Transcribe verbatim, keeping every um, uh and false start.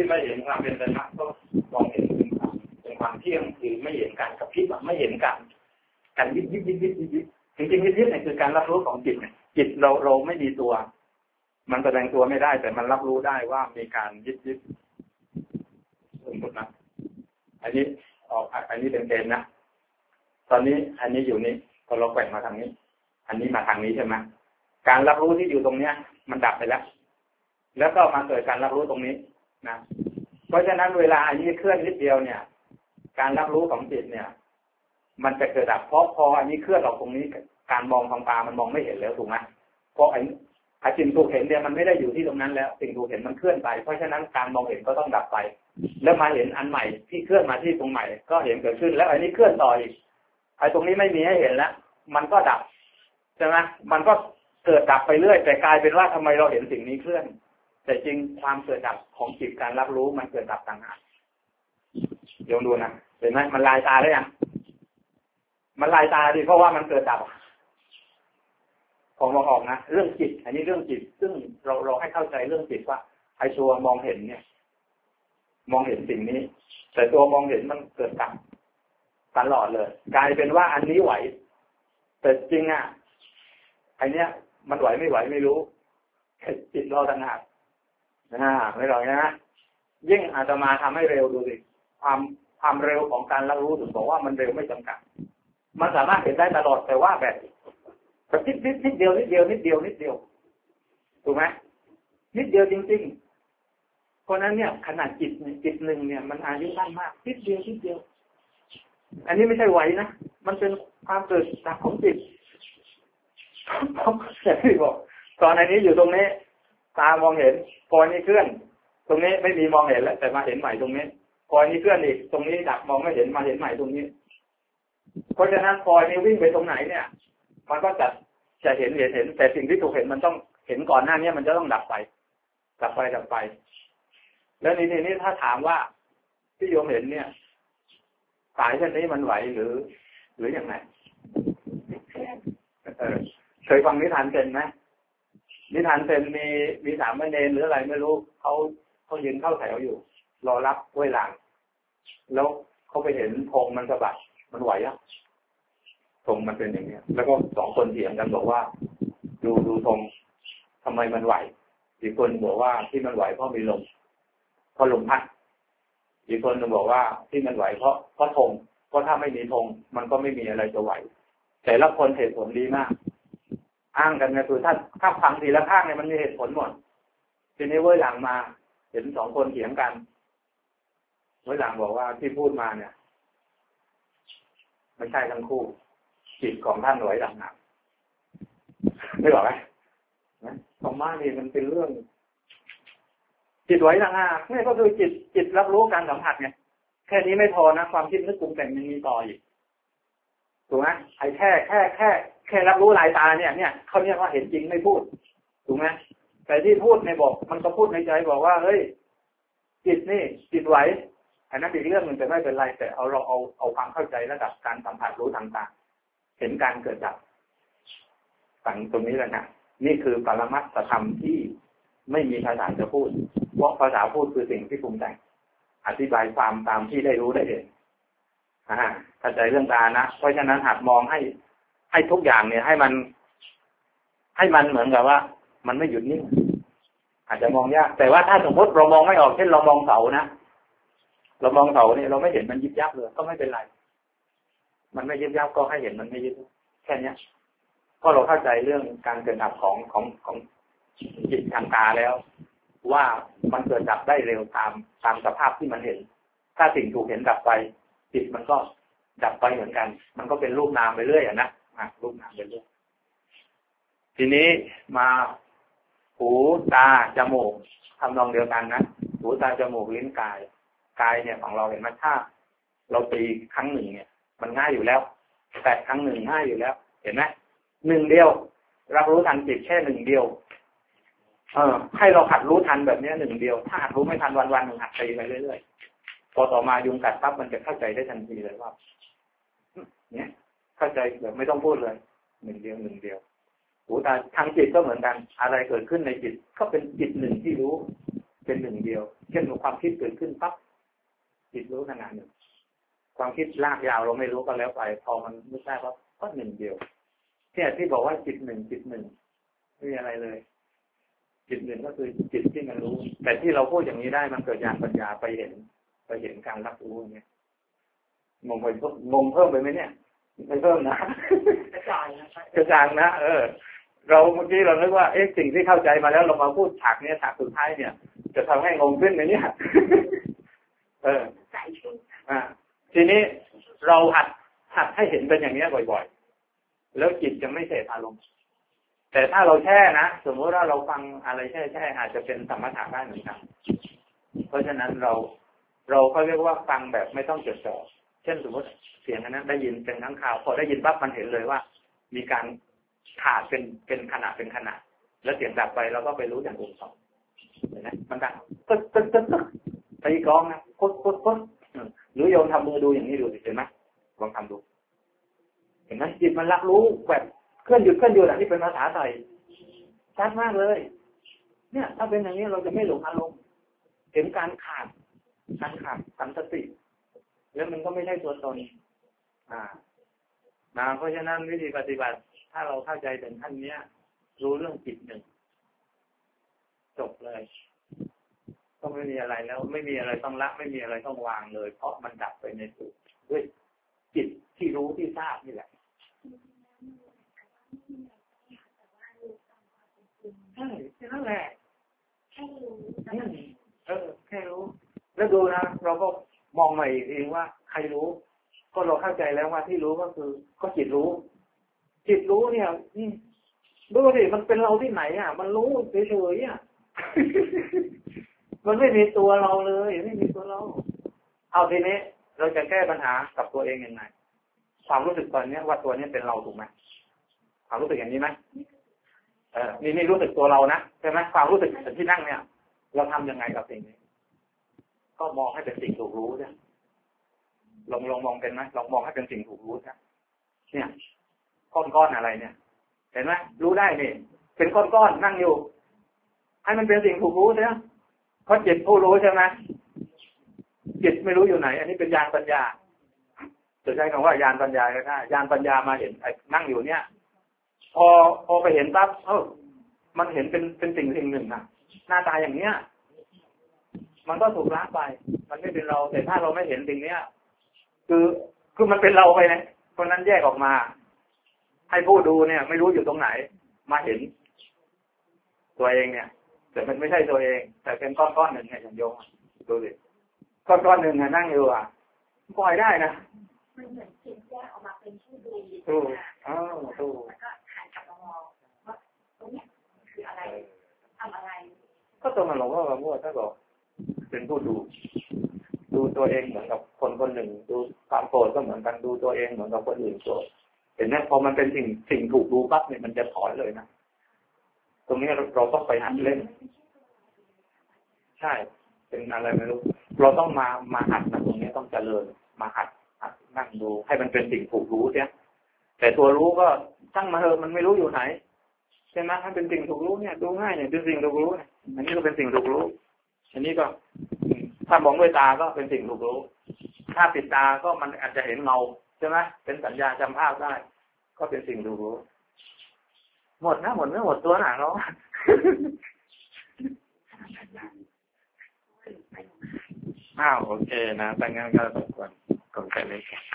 ไม่เห็นความเป็นไตรลักษณ์ก็มองเห็นเป็นความเป็นความเที่ยงคือไม่เห็นการกระพริบไม่เห็นการการยิบยิบยิบยิบยิบจริงๆยิบยิบเนี่ยคือการรับรู้ของจิตเนี่ยจิตเราเราไม่มีตัวมันแสดงตัวไม่ได้แต่มันรับรู้ได้ว่ามีการยิบยิบสมมตินะอันนี้ออกอันนี้เป็นเกณฑ์นะตอนนี้อันนี้อยู่นี้พอเราแกว่งมาทางนี้อันนี้มาทางนี้ใช่ไหมการรับรู้ที่อยู่ตรงเนี้ยมันดับไปแล้วแล้วก็มาเกิดการรับรู้ตรงนี้นะเพราะฉะนั้นเวลาอันนี้เคลื่อนนิดเดียวเนี่ยการรับรู้ของจิตเนี่ยมันจะเกิดดับเพราะพออันนี้เคลื่อนออกตรงนี้การมองทางตามันมองไม่เห็นแล้วถูกไหมเพราะไอ้ไอ้สิ่งถูกเห็นเนี่ยมันไม่ได้อยู่ที่ตรงนั้นแล้วสิ่งถูกเห็นมันเคลื่อนไปเพราะฉะนั้นการมองเห็นก็ต้องดับไปแล้วมาเห็นอันใหม่ที่เคลื่อนมาที่ตรงใหม่ก็เห็นเกิดขึ้นแล้วอันนี้เคลื่อนต่ออีกไอ้ตรงนี้ไม่มีให้เห็นแล้วมันก็ดับใช่ไหมมันก็เกิดดับไปเรื่อยแต่กลายเป็นว่าทำไมเราเห็นสิ่งนี้เคลื่อนแต่จริงความเกิดดับของจิตการรับรู้มันเกิดดับต่างหากลองดูนะเห็นไหมมันลายตาได้ยังมันลายตาดิเพราะว่ามันเกิดดับผมมองออกนะเรื่องจิตอันนี้เรื่องจิตซึ่งเราเราให้เข้าใจเรื่องจิตว่าไอ้ตัวมองเห็นเนี่ยมองเห็นสิ่งนี้แต่ตัวมองเห็นมันเกิดดับตลอดเลยกลายเป็นว่าอันนี้ไหวแต่จริงอ่ะไอเนี้ยมันไหวไม่ไหวไม่รู้จิตเราต่างหากนะไม่หรอกนะยิ่งอาตมาทำให้เร็วดูสิความความเร็วของการรับรู้ถึงบอกว่ามันเร็วไม่จำกัดมันสามารถเห็นได้ตลอดแต่ว่าแบบแบบนิดนิดนิดเดียวนิดเดียวนิดเดียวนิดเดียวถูกไหมนิดเดียวจริงๆเพราะนั้นเนี่ยขนาดจิตจิตหนึ่งเนี่ยมันอายุสั้นมากนิดเดียวนิดเดียวอันนี้ไม่ใช่ไหวนะมันเป็นความเกิดจากของจิตผมอย่างที่บอกตอนอันนี้อยู่ตรงนี้ตามองเห็นพอนี้เคลื่อนตรงนี้ไม่มีมองเห็นแล้วแต่มาเห็นใหม่ตรงนี้พอนี้เคลื่อนอีกตรงนี้ดับมองไม่เห็นมาเห็นใหม่ตรงนี้เพราะฉะนั้นพอนี้วิ่งไปตรงไหนเนี่ยมันก็จะจะเห็นเห็นเห็นแต่สิ่งที่ถูกเห็นมันต้องเห็นก่อนหน้านี้มันจะต้องดับไปดับไปดับไปแล้วนี่นี่ถ้าถามว่าที่โยมเห็นเนี่ยสายเช่นนี้มันไหวหรือหรืออย่างไรเออเคยฟังนิทานเซนไหมนิทานเซนมีมีสามเณรหรืออะไรไม่รู้เขาเขายืนเข้าแถวอยู่รอรับถ้วยรางแล้วเขาไปเห็นธงมันสะบัดมันไหวอ่ะธงมันเป็นอย่างนี้แล้วก็สองคนเถียงกันบอกว่าดูดูธงทำไมมันไหวอีกคนบอกว่าที่มันไหวเพราะมีลมเพราะลมพัดอีกคนนึงบอกว่าที่มันไหวเพราะเพราะธงเพราะถ้าไม่มีธงมันก็ไม่มีอะไรจะไหวแต่ละคนเหตุผลดีมากอ้างกันนะคือถ้าถ้าฟังทีละข้างเนี่ยมันมีเหตุผลหมดทีนี้เว้ยหลังมาเห็นสองคนเถียงกันเว้ยหลังบอกว่าที่พูดมาเนี่ยไม่ใช่ทั้งคู่จิตของท่านไหวหนักๆไม่หรอกไหมธรรมะนี่มันเป็นเรื่องจิตไหวหนักๆนี่ก็คือจิตจิตรับรู้การสัมผัสไงแค่นี้ไม่พอนะความคิดนึกปรุงแต่งยังมีต่ออีกถูกไหมไอ้แค่แค่แค่แค่รับรู้ลายตาเนี่ยเนี่ยเขาเรียกว่าเห็นจริงไม่พูดถูกไหมแต่ที่พูดในบอกมันก็พูดในใจบอกว่าเฮ้ยจิตนี่จิตไหวอันนั้นเป็นเรื่องหนึ่งแต่ไม่เป็นไรแต่เอาเราเอาเอาความเข้าใจระดับการสัมผัสรู้ทางตาเห็นการเกิดดับฝังตรงนี้แหละนะนี่คือปรมัตถธรรมที่ไม่มีภาษาจะพูดเพราะภาษาพูดคือสิ่งที่ปรุงแต่งอธิบายความตามที่ได้รู้ได้เห็นอ่าเข้าใจเรื่องตานะเพราะฉะนั้นหัดมองให้ให้ทุกอย่างเนี่ยให้มันให้มันเหมือนกับว่ามันไม่หยุดนิ่งอาจจะมองยากแต่ว่าถ้าสมมติเรามองไม่ออกเช่นเรามองเสานะเรามองเสาเนี่ยเราไม่เห็นมันยิบยับเลยก็ไม่เป็นไรมันไม่ยิบยับก็ให้เห็นมันไม่ยิบแค่นี้ก็เราเข้าใจเรื่องการเกิดดับของของของจิตทางตาแล้วว่ามันเกิดดับได้เร็วตามตามสภาพที่มันเห็นถ้าสิ่งถูกเห็นดับไปจิตมันก็ดับไปเหมือนกันมันก็เป็นรูปนามไปเรื่อยอ่ะนะอ่ะรูปนามไปเรื่อยทีนี้มาหูตาจมูกทำนองเดียวกันนะหูตาจมูกลิ้นกายกายเนี่ยของเราเห็นไหมถ้าเราตีครั้งหนึ่งเนี่ยมันง่ายอยู่แล้วแต่ครั้งหนึ่งง่ายอยู่แล้วเห็นไหมหนึ่งเดียวรับรู้ทันจิตแค่หนึ่งเดียวเออให้เราหัดรู้ทันแบบนี้หนึ่งเดียวถ้าหัดรู้ไม่ทันวันวันหนึ่งหัดตีไปเรื่อยๆพอต่อมายุงกัดปั๊บมันจะเข้าใจได้ทันทีเลยว่าเนี่ยเข้าใจแบบไม่ต้องพูดเลยหนึ่งเดียวหนึ่งเดียวหูตาทางจิตก็เหมือนกันอะไรเกิดขึ้นในจิตก็เป็นจิตหนึ่งที่รู้เป็นหนึ่งเดียวเช่นความคิดเกิดขึ้นปั๊บจิตรู้ขณะหนึ่งความคิดลากยาวเราไม่รู้ก็แล้วไปพอมันไม่ได้ปั๊บก็หนึ่งเดียวที่ที่บอกว่าจิตหนึ่งจิตหนึ่งไม่มีอะไรเลยจิตหนึ่งก็คือจิตที่มันรู้แต่ที่เราพูดอย่างนี้ได้มันเกิดญาณปัญญาไปเห็นไปเห็นการรับรู้อย่างเงี้ยงงไปงงเพิ่มไปไหมเนี่ยไม่เพิ่มนะกระจายนะกระจายนะเออเราเมื่อกี้เราคิดว่าเอ๊ะสิ่งที่เข้าใจมาแล้วเรามาพูดฉากนี้ฉากสุดท้ายเนี่ยจะทำให้งงขึ้นไหมเนี่ยเอออ่าทีนี้เราหัดหัดให้เห็นเป็นอย่างนี้บ่อยๆแล้วจิตจะไม่เสพอารมณ์แต่ถ้าเราแช่นะสมมติว่าเราฟังอะไรแช่แช่อาจจะเป็นสมถะได้เหมือนกันเพราะฉะนั้นเราเราก็เรียกว่าฟังแบบไม่ต้องจดจ่อเช่นสมมติเสียงนั้นได้ยินเป็นทั้งข่าวพอได้ยินปั๊บมันเห็นเลยว่ามีการขาดเป็นเป็นขณะเป็นขณะแล้วเสียงดับไปเราก็ไปรู้อย่างอื่นต่อเห็นไหมมันดังตึ๊ดตึ๊ดตึ๊ดตึ๊ดตีกลองนะปุ๊บปุ๊บปุ๊บหรือโยมทำมือดูอย่างนี้ดูเห็นไหมลองทำดูเห็นไหมจิตมันรับรู้แบบเคลื่อนหยุดเคลื่อนหยุดอันนี้เป็นภาษาไทยชัดมากเลยเนี่ยถ้าเป็นอย่างนี้เราจะไม่หลงอารมณ์เห็นการขาดการขาดสัมสติแล้วมันก็ไม่ใช่ตัวตนอ่านะเพราะฉะนั้นวิธีปฏิบัติถ้าเราเข้าใจถึงขั้นนี้รู้เรื่องจิตหนึ่งจบเลยก็ไม่มีอะไรแล้วไม่มีอะไรต้องละไม่มีอะไรต้องวางเลยเพราะมันดับไปในตัวด้วยจิตที่รู้ที่ทราบนี่แหละใช่นั่นแหละแค่รู้เออแค่รู้แล้วดูนะเราก็มองใหม่เองว่าใครรู้ก็เราเข้าใจแล้วว่าที่รู้ก็คือก็จิตรู้จิตรู้เนี่ยดูดิมันเป็นเราที่ไหนอ่ะมันรู้เฉยๆอ่ะ มันไม่มีตัวเราเลยไม่มีตัวเราเอาทีนี้เราจะแก้ปัญหากับตัวเองยังไงความรู้สึกตอนนี้ว่าตัวนี้เป็นเราถูกไหมความรู้สึกอย่างนี้ไหมเออนี่นี่รู้สึกตัวเรานะใช่ไหมความรู้สึกที่นั่งเนี่ยเราทำยังไงกับสิ่งนี้ก็มองให้เป็นสิ่งถูกรู้เนี่ยลองลองมองเป็นไหมลองมองให้เป็นสิ่งถูกรู้นะเนี่ยก้อนๆอะไรเนี่ยเห็นไหมรู้ได้นี่เป็นก้อนๆนั่งอยู่ให้มันเป็นสิ่งถูกรู้ใช่ไหมเพราะจิตผู้รู้ใช่ไหมจิตไม่รู้อยู่ไหนอันนี้เป็นญาณปัญญาจะใช้คำว่าญาณปัญญาก็ได้ญาณปัญญามาเห็นไอ้นั่งอยู่เนี่ยพอพอไปเห็นปั๊บเออมันเห็นเป็นเป็นสิ่งสิ่งหนึ่งนะหน้าตาอย่างเนี้ยมันก็ถูกละไปมันไม่เป็นเราแต่ถ้าเราไม่เห็นสิ่งเนี้ยคือคือมันเป็นเราไปนะคนนั้นแยกออกมาให้ผู้ดูเนี่ยไม่รู้อยู่ตรงไหนมาเห็นตัวเองเนี่ยแต่มันไม่ใช่ตัวเองแต่เป็นก้อนๆหนึ่งเนี่ยอย่างโยมดูดิก้อนๆหนึ่งเนี่ยนั่งอยู่อ่ะปล่อยได้นะมันเหมือนจิตแยกออกมาเป็นผู้ดูถูกอ๋อถูกแล้วก็หันกลับมามองว่าตรงนี้คืออะไรทำอะไรก็ตรงนั้นหลวงพ่อว่าถ้าบอกเป็นผู้ดูดูตัวเองเหมือนกับคนคนหนึ่งดูความโกรธก็เหมือนกันดูตัวเองเหมือนกับคนอื่นโกรธเห็นไหมพอมันเป็นสิ่งสิ่งถูกดูปั๊บเนี่ยมันจะถอยเลยนะตรงนี้เราต้องไปหัดเล่นใช่เป็นอะไรไม่รู้เราต้องมามาหัดนะตรงนี้ต้องเจริญมาหัดหัดนั่งดูให้มันเป็นสิ่งถูกรู้เนี่ยแต่ตัวรู้ก็ตั้งมาเถอะมันไม่รู้อยู่ไหนใช่ไหมถ้าเป็นสิ่งถูกรู้เนี่ยดูง่ายเนี่ยเป็นสิ่งถูกรู้เนี่ยอันนี้ก็เป็นสิ่งถูกรู้อันนี้ก็ถ้ามองด้วยตาก็เป็นสิ่งถูกรู้ถ้าปิดตาก็มันอาจจะเห็นเงาใช่ไหมเป็นสัญญาจำภาพได้ก็เป็นสิ่งถูกรู้หมดนะหมดไม่หมดตัวหนาเนาะอ้าวโอเคนะแต่งั้นก็สมควรกดไปเลย